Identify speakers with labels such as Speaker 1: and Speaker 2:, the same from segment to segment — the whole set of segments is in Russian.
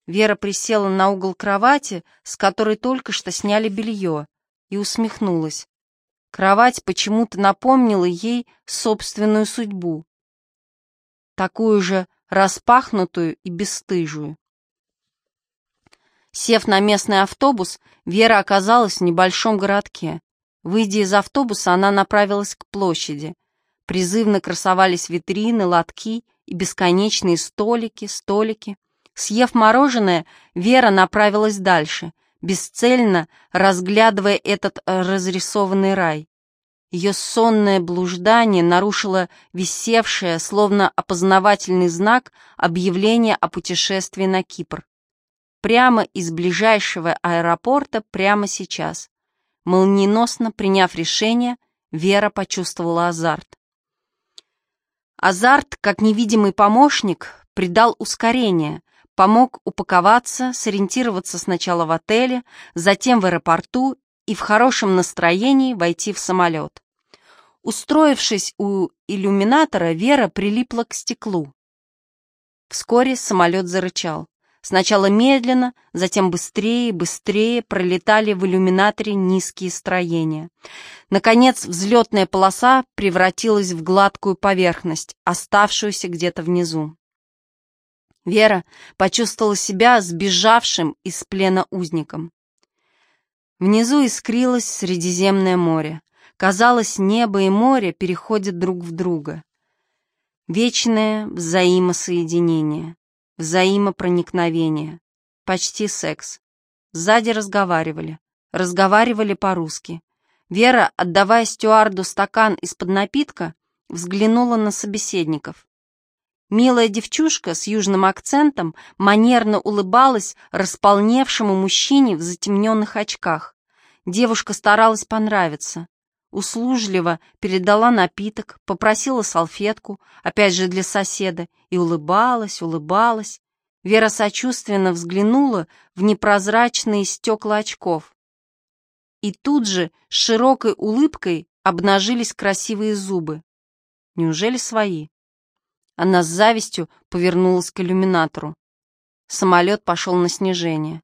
Speaker 1: Вера присела на угол кровати, с которой только что сняли белье, и усмехнулась. Кровать почему-то напомнила ей собственную судьбу, такую же распахнутую и бесстыжую. Сев на местный автобус, Вера оказалась в небольшом городке. Выйдя из автобуса, она направилась к площади. Призывно красовались витрины, лотки и бесконечные столики. Съев мороженое, Вера направилась дальше, бесцельно разглядывая этот разрисованный рай. Ее сонное блуждание нарушило висевшее, словно опознавательный знак, объявление о путешествии на Кипр. Прямо из ближайшего аэропорта, прямо сейчас. Молниеносно приняв решение, Вера почувствовала азарт. Азарт, как невидимый помощник, придал ускорение, помог упаковаться, сориентироваться сначала в отеле, затем в аэропорту и в хорошем настроении войти в самолет. Устроившись у иллюминатора, Вера прилипла к стеклу. Вскоре самолет зарычал. Сначала медленно, затем быстрее и быстрее пролетали в иллюминаторе низкие строения. Наконец, взлетная полоса превратилась в гладкую поверхность, оставшуюся где-то внизу. Вера почувствовала себя сбежавшим из плена узником. Внизу искрилось Средиземное море. Казалось, небо и море переходят друг в друга. Вечное взаимосоединение. Взаимопроникновение. Почти секс. Сзади разговаривали по-русски. Вера, отдавая стюарду стакан из-под напитка, взглянула на собеседников. Милая девчушка с южным акцентом манерно улыбалась располневшему мужчине в затемненных очках. Девушка старалась понравиться. Услужливо передала напиток, попросила салфетку, опять же для соседа, и улыбалась. Вера сочувственно взглянула в непрозрачные стекла очков. И тут же с широкой улыбкой обнажились красивые зубы. Неужели свои? Она с завистью повернулась к иллюминатору. Самолет пошел на снижение.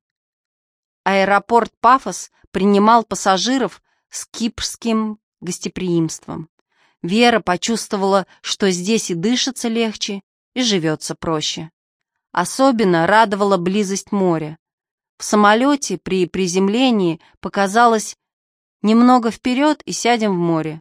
Speaker 1: Аэропорт Пафос принимал пассажиров с кипрским гостеприимством. Вера почувствовала, что здесь и дышится легче, и живется проще. Особенно радовала близость моря. В самолете при приземлении показалось немного вперед и сядем в море.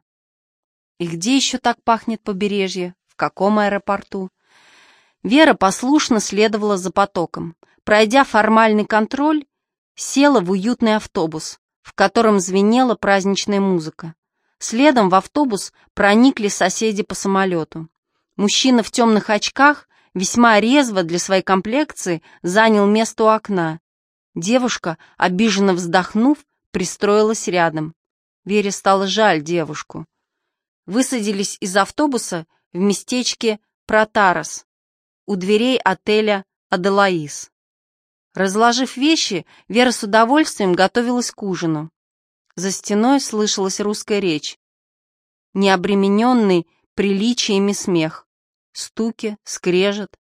Speaker 1: И где еще так пахнет побережье? В каком аэропорту? Вера послушно следовала за потоком. Пройдя формальный контроль, села в уютный автобус, в котором звенела праздничная музыка. Следом в автобус проникли соседи по самолету. Мужчина в темных очках весьма резво для своей комплекции занял место у окна. Девушка, обиженно вздохнув, пристроилась рядом. Вере стало жаль девушку. Высадились из автобуса в местечке Протарос, у дверей отеля «Аделаис». Разложив вещи, Вера с удовольствием готовилась к ужину. За стеной слышалась русская речь, необремененный приличиями смех, стуки, скрежет.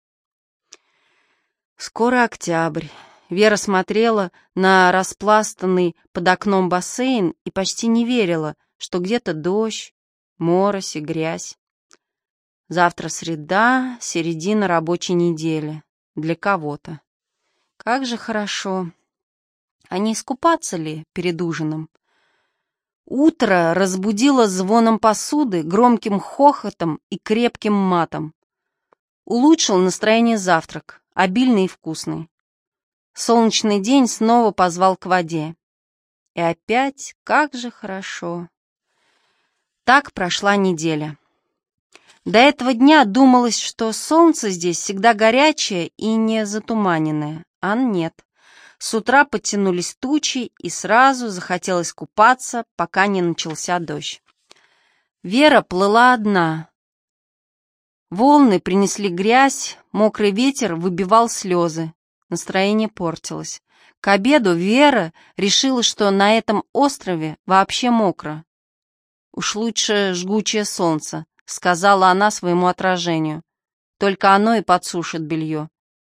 Speaker 1: Скоро октябрь. Вера смотрела на распластанный под окном бассейн и почти не верила, что где-то дождь, морось и грязь. Завтра среда, середина рабочей недели. Для кого-то. Как же хорошо. А не искупаться ли перед ужином? Утро разбудило звоном посуды, громким хохотом и крепким матом. Улучшил настроение завтрак, обильный и вкусный. Солнечный день снова позвал к воде. И опять, как же хорошо. Так прошла неделя. До этого дня думалось, что солнце здесь всегда горячее и не затуманенное, а нет. С утра подтянулись тучи, и сразу захотелось купаться, пока не начался дождь. Вера плыла одна. Волны принесли грязь, мокрый ветер выбивал слезы. Настроение портилось. К обеду Вера решила, что на этом острове вообще мокро. «Уж лучше жгучее солнце», — сказала она своему отражению. «Только оно и подсушит белье».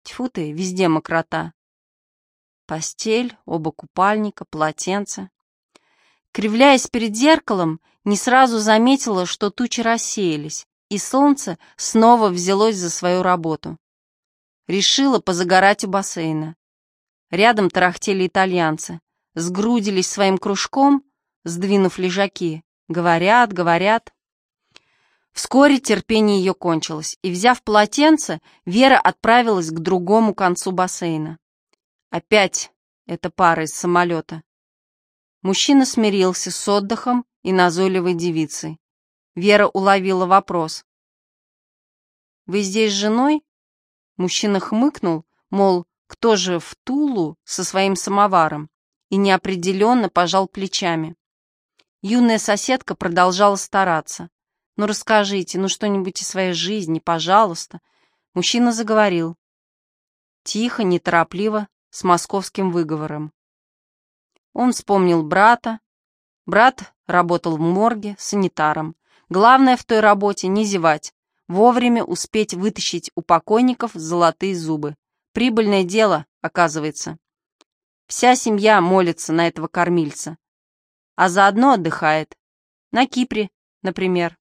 Speaker 1: Тьфу ты, везде мокрота. Постель, оба купальника, полотенце. Кривляясь перед зеркалом, не сразу заметила, что тучи рассеялись, и солнце снова взялось за свою работу. Решила позагорать у бассейна. Рядом тарахтели итальянцы, сгрудились своим кружком, сдвинув лежаки. Говорят, говорят. Вскоре терпение ее кончилось, и, взяв полотенце, Вера отправилась к другому концу бассейна. Опять эта пара из самолета. Мужчина смирился с отдыхом и назойливой девицей. Вера уловила вопрос. «Вы здесь с женой?» Мужчина хмыкнул, мол, кто же в Тулу со своим самоваром, и неопределенно пожал плечами. Юная соседка продолжала стараться. «Ну расскажите, ну что-нибудь из своей жизни, пожалуйста». Мужчина заговорил. Тихо, неторопливо, с московским выговором. Он вспомнил брата. Брат работал в морге санитаром. Главное в той работе не зевать, вовремя успеть вытащить у покойников золотые зубы. Прибыльное дело, оказывается. Вся семья молится на этого кормильца, а заодно отдыхает. На Кипре, например.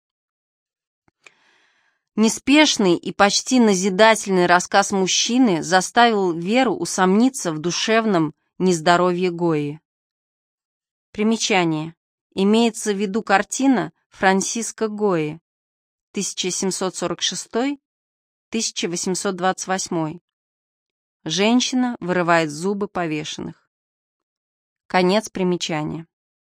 Speaker 1: Неспешный и почти назидательный рассказ мужчины заставил Веру усомниться в душевном нездоровье Гойи. Примечание. Имеется в виду картина Франсиско Гойи, 1746-1828. Женщина вырывает зубы повешенных. Конец примечания.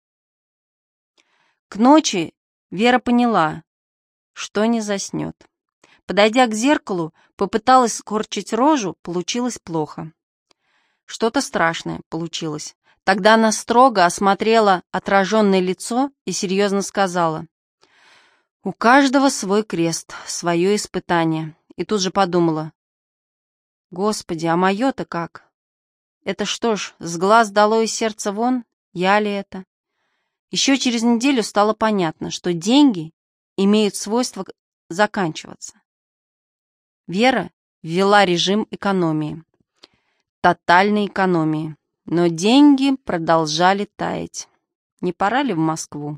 Speaker 1: К ночи Вера поняла, что не заснет. Подойдя к зеркалу, попыталась скорчить рожу, получилось плохо. Что-то страшное получилось. Тогда она строго осмотрела отраженное лицо и серьезно сказала: «У каждого свой крест, свое испытание». И тут же подумала: «Господи, а мое-то как? Это что ж, с глаз долой и сердца вон? Я ли это?» Еще через неделю стало понятно, что деньги имеют свойство заканчиваться. Вера ввела режим экономии, тотальной экономии, но деньги продолжали таять. Не пора ли в Москву?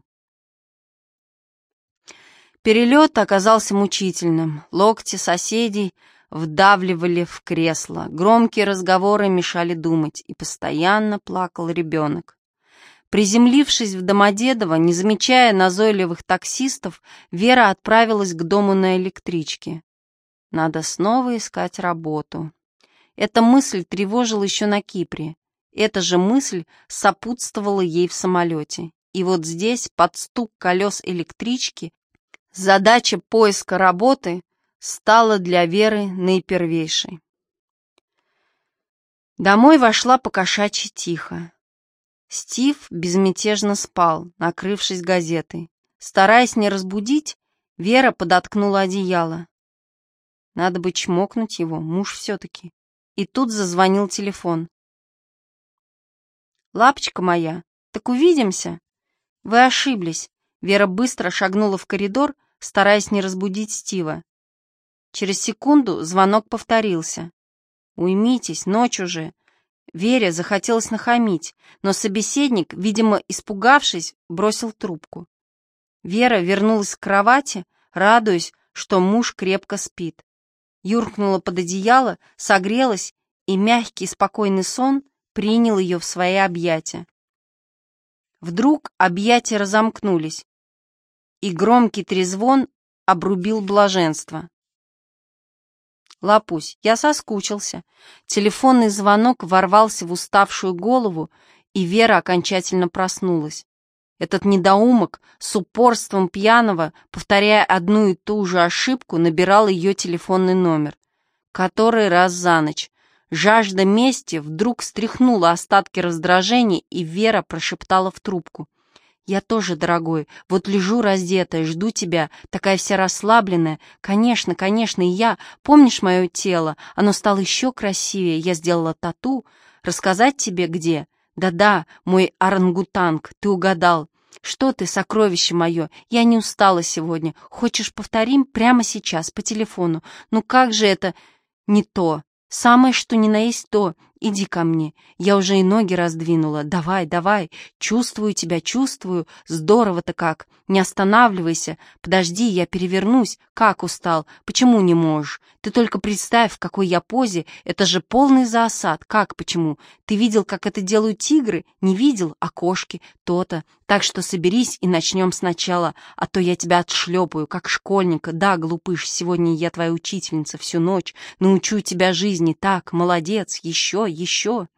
Speaker 1: Перелет оказался мучительным. Локти соседей вдавливали в кресло, громкие разговоры мешали думать, и постоянно плакал ребенок. Приземлившись в Домодедово, не замечая назойливых таксистов, Вера отправилась к дому на электричке. Надо снова искать работу. Эта мысль тревожила еще на Кипре. Эта же мысль сопутствовала ей в самолете. И вот здесь, под стук колес электрички, задача поиска работы стала для Веры наипервейшей. Домой вошла покошачьи тихо. Стив безмятежно спал, накрывшись газетой. Стараясь не разбудить, Вера подоткнула одеяло. Надо бы чмокнуть его, муж все-таки. И тут зазвонил телефон. «Лапочка моя, так увидимся?» «Вы ошиблись». Вера быстро шагнула в коридор, стараясь не разбудить Стива. Через секунду звонок повторился. «Уймитесь, ночь уже». Вере захотелось нахамить, но собеседник, видимо, испугавшись, бросил трубку. Вера вернулась к кровати, радуясь, что муж крепко спит. Юркнула под одеяло, согрелась, и мягкий спокойный сон принял ее в свои объятия. Вдруг объятия разомкнулись, и громкий трезвон обрубил блаженство. «Лапусь, я соскучился». Телефонный звонок ворвался в уставшую голову, и Вера окончательно проснулась. Этот недоумок с упорством пьяного, повторяя одну и ту же ошибку, набирал ее телефонный номер. Который раз за ночь. Жажда мести вдруг стряхнула остатки раздражения, и Вера прошептала в трубку: «Я тоже, дорогой, вот лежу раздетая, жду тебя, такая вся расслабленная. Конечно, конечно, и я. Помнишь мое тело? Оно стало еще красивее. Я сделала тату. Рассказать тебе где? Да-да, мой орангутанг, ты угадал. Что ты, сокровище мое? Я не устала сегодня. Хочешь, повторим прямо сейчас, по телефону? Ну как же это не то? «Самое, что ни на есть то. Иди ко мне. Я уже и ноги раздвинула. Давай, давай. Чувствую тебя, чувствую. Здорово-то как. Не останавливайся. Подожди, я перевернусь. Как устал? Почему не можешь? Ты только представь, в какой я позе. Это же полный заосад. Как, почему? Ты видел, как это делают тигры? Не видел? А кошки? То-то. Так что соберись и начнем сначала, а то я тебя отшлепаю, как школьника. Да, глупыш, сегодня я твоя учительница всю ночь. Научу тебя жизни. Так, молодец. Еще.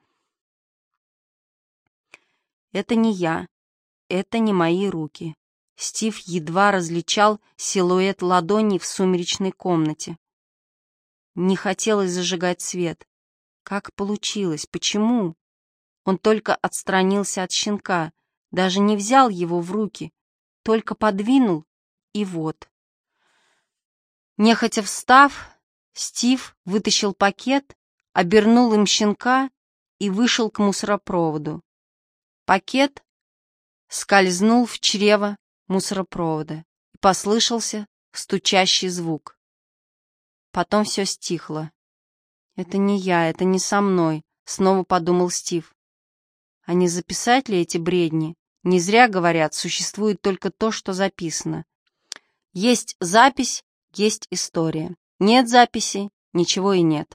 Speaker 1: Это не я. Это не мои руки. Стив едва различал силуэт ладоней в сумеречной комнате. Не хотелось зажигать свет. Как получилось? Почему? Он только отстранился от щенка, даже не взял его в руки, только подвинул, и вот. Нехотя встав, Стив вытащил пакет, обернул им щенка и вышел к мусоропроводу. Пакет скользнул в чрево мусоропровода, и послышался стучащий звук. Потом все стихло. «Это не я, это не со мной», — снова подумал Стив. А не записать ли эти бредни? Не зря говорят, существует только то, что записано. Есть запись, есть история. Нет записи, ничего и нет.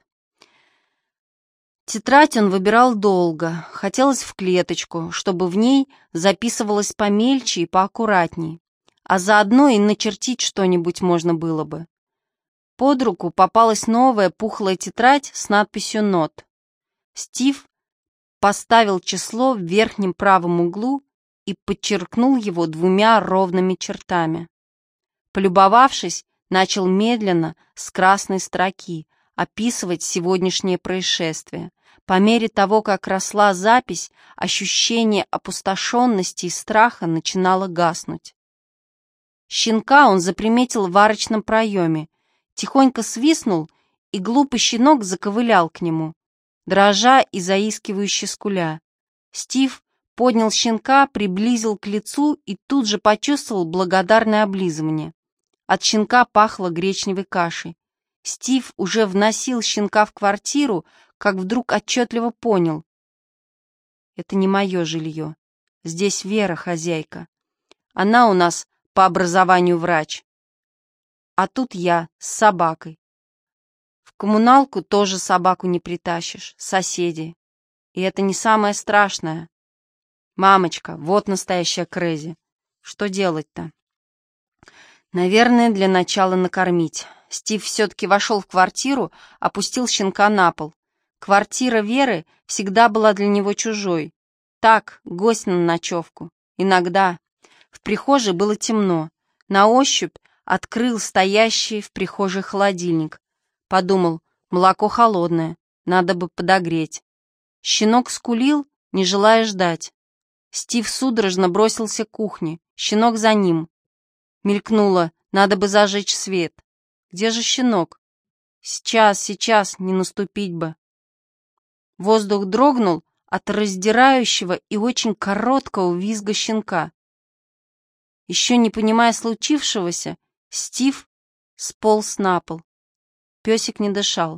Speaker 1: Тетрадь он выбирал долго, хотелось в клеточку, чтобы в ней записывалось помельче и поаккуратней, а заодно и начертить что-нибудь можно было бы. Под руку попалась новая пухлая тетрадь с надписью «Нот». Стив поставил число в верхнем правом углу и подчеркнул его 2 ровными чертами. Полюбовавшись, начал медленно, с красной строки, описывать сегодняшнее происшествие. По мере того, как росла запись, ощущение опустошенности и страха начинало гаснуть. Щенка он заприметил в арочном проеме, тихонько свистнул, и глупый щенок заковылял к нему, дрожа и заискивающе скуля. Стив поднял щенка, приблизил к лицу и тут же почувствовал благодарное облизывание. От щенка пахло гречневой кашей. Стив уже вносил щенка в квартиру, как вдруг отчетливо понял. Это не мое жилье. Здесь Вера хозяйка. Она у нас по образованию врач. А тут я с собакой. В коммуналку тоже собаку не притащишь, соседи. И это не самое страшное. Мамочка, вот настоящая крэзи. Что делать-то? Наверное, для начала накормить. Стив все-таки вошел в квартиру, опустил щенка на пол. Квартира Веры всегда была для него чужой. Так, гость на ночевку. Иногда. В прихожей было темно. На ощупь открыл стоящий в прихожей холодильник. Подумал, молоко холодное, надо бы подогреть. Щенок скулил, не желая ждать. Стив судорожно бросился к кухне, щенок за ним. Мелькнуло, надо бы зажечь свет. Где же щенок? Сейчас, не наступить бы. Воздух дрогнул от раздирающего и очень короткого визга щенка. Еще не понимая случившегося, Стив сполз на пол. Песик не дышал.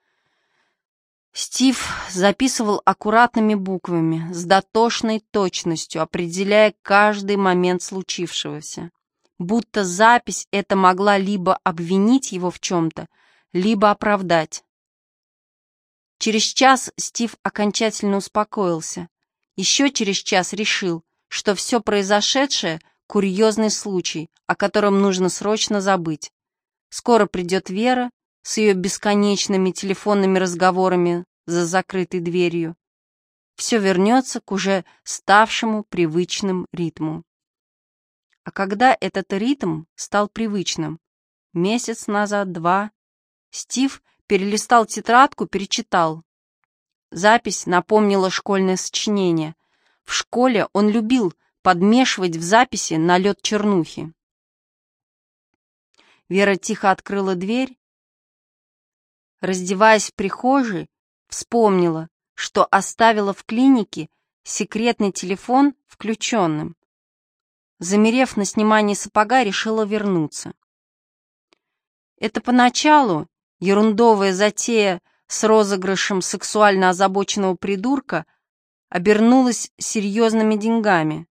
Speaker 1: Стив записывал аккуратными буквами, с дотошной точностью, определяя каждый момент случившегося. Будто запись эта могла либо обвинить его в чем-то, либо оправдать. Через час Стив окончательно успокоился. Еще через час решил, что все произошедшее — курьезный случай, о котором нужно срочно забыть. Скоро придет Вера с ее бесконечными телефонными разговорами за закрытой дверью. Все вернется к уже ставшему привычным ритму. А когда этот ритм стал привычным? Месяц назад, 2. Стив перелистал тетрадку, перечитал. Запись напомнила школьное сочинение. В школе он любил подмешивать в записи налет чернухи. Вера тихо открыла дверь. Раздеваясь в прихожей, вспомнила, что оставила в клинике секретный телефон включенным. Замерев на снимании сапога, решила вернуться. Это поначалу ерундовая затея с розыгрышем сексуально озабоченного придурка обернулось серьезными деньгами.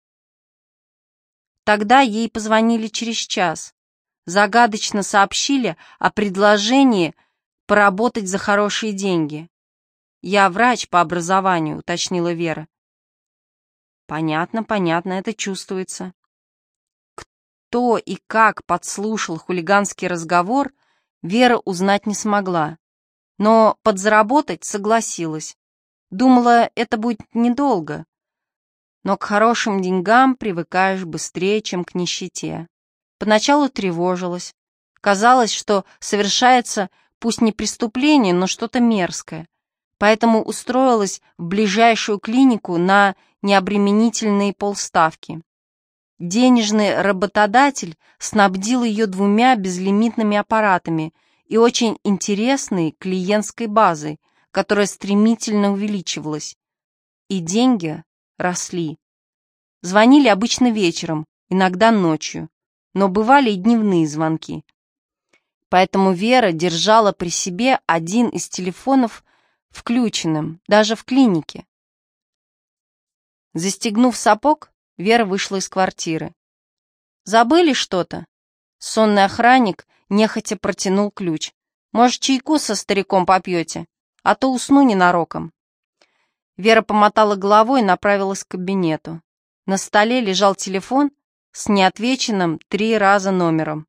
Speaker 1: Тогда ей позвонили через час, загадочно сообщили о предложении поработать за хорошие деньги. «Я врач по образованию», — уточнила Вера. «Понятно, понятно, это чувствуется». Кто и как подслушал хулиганский разговор, Вера узнать не смогла, но подзаработать согласилась. Думала, это будет недолго, но к хорошим деньгам привыкаешь быстрее, чем к нищете. Поначалу тревожилась. Казалось, что совершается пусть не преступление, но что-то мерзкое. Поэтому устроилась в ближайшую клинику на необременительные полставки. Денежный работодатель снабдил ее 2 безлимитными аппаратами и очень интересной клиентской базой, которая стремительно увеличивалась. И деньги росли. Звонили обычно вечером, иногда ночью, но бывали и дневные звонки. Поэтому Вера держала при себе один из телефонов включенным, даже в клинике. Застегнув сапог, Вера вышла из квартиры. «Забыли что-то?» Сонный охранник нехотя протянул ключ. «Может, чайку со стариком попьете? А то усну ненароком». Вера помотала головой и направилась к кабинету. На столе лежал телефон с неотвеченным 3 раза номером.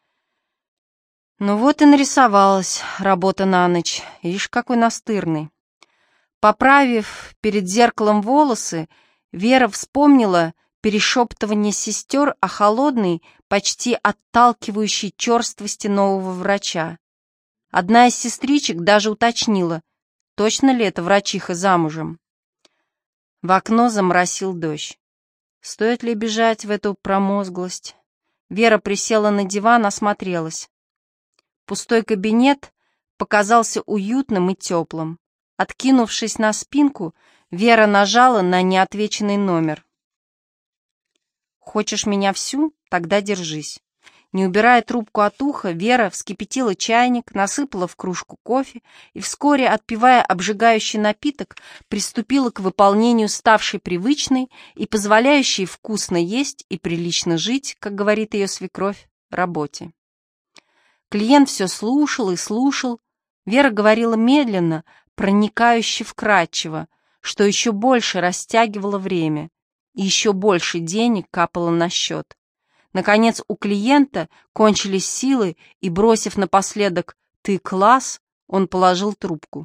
Speaker 1: Ну вот и нарисовалась работа на ночь. Ишь, какой настырный. Поправив перед зеркалом волосы, Вера вспомнила перешептывание сестер о холодной, почти отталкивающей черствости нового врача. Одна из сестричек даже уточнила, точно ли это врачиха замужем. В окно заморосил дождь. Стоит ли бежать в эту промозглость? Вера присела на диван, осмотрелась. Пустой кабинет показался уютным и теплым. Откинувшись на спинку, Вера нажала на неотвеченный номер. «Хочешь меня всю? Тогда держись». Не убирая трубку от уха, Вера вскипятила чайник, насыпала в кружку кофе и вскоре, отпивая обжигающий напиток, приступила к выполнению ставшей привычной и позволяющей вкусно есть и прилично жить, как говорит ее свекровь, работе. Клиент все слушал и слушал. Вера говорила медленно, проникающе вкратчиво, что еще больше растягивало время, и еще больше денег капало на счет. Наконец у клиента кончились силы, и, бросив напоследок «ты класс», он положил трубку.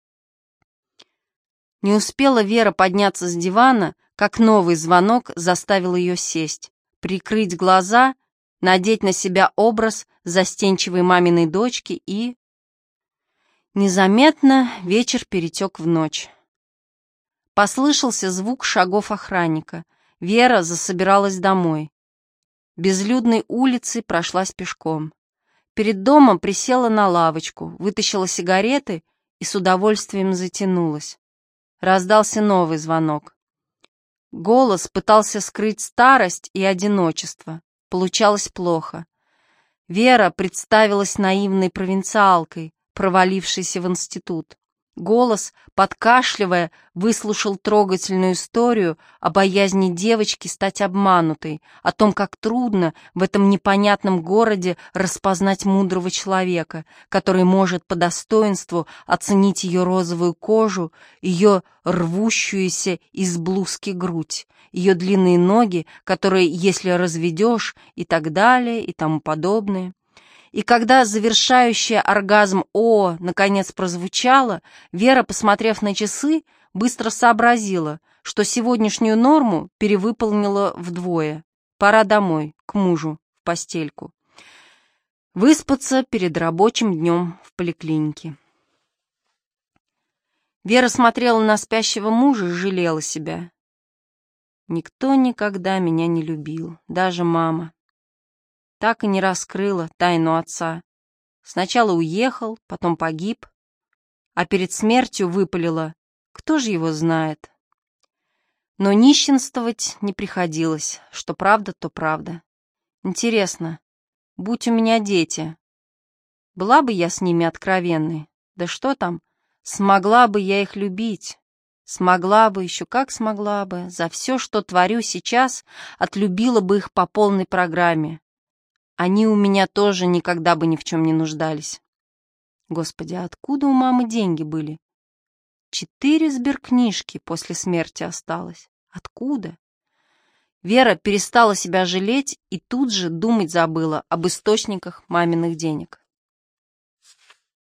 Speaker 1: Не успела Вера подняться с дивана, как новый звонок заставил ее сесть, прикрыть глаза, надеть на себя образ застенчивой маминой дочки и... Незаметно вечер перетек в ночь. Послышался звук шагов охранника. Вера засобиралась домой. Безлюдной улицей прошлась пешком. Перед домом присела на лавочку, вытащила сигареты и с удовольствием затянулась. Раздался новый звонок. Голос пытался скрыть старость и одиночество. Получалось плохо. Вера представилась наивной провинциалкой, провалившейся в институт. Голос, подкашливая, выслушал трогательную историю о боязни девочки стать обманутой, о том, как трудно в этом непонятном городе распознать мудрого человека, который может по достоинству оценить ее розовую кожу, ее рвущуюся из блузки грудь, ее длинные ноги, которые, если разведешь, и так далее, и тому подобное. И когда завершающая оргазм «О» наконец прозвучало, Вера, посмотрев на часы, быстро сообразила, что сегодняшнюю норму перевыполнила вдвое. Пора домой, к мужу, в постельку. Выспаться перед рабочим днем в поликлинике. Вера смотрела на спящего мужа и жалела себя. Никто никогда меня не любил, даже мама. Так и не раскрыла тайну отца. Сначала уехал, потом погиб, а перед смертью выпалила: кто же его знает? Но нищенствовать не приходилось, что правда, то правда. Интересно, будь у меня дети, была бы я с ними откровенной? Да что там, Смогла бы я их любить. Смогла бы, еще как смогла бы. За все, что творю сейчас, отлюбила бы их по полной программе. Они у меня тоже никогда бы ни в чем не нуждались. Господи, а откуда у мамы деньги были? 4 сберкнижки после смерти осталось. Откуда? Вера перестала себя жалеть и тут же думать забыла об источниках маминых денег.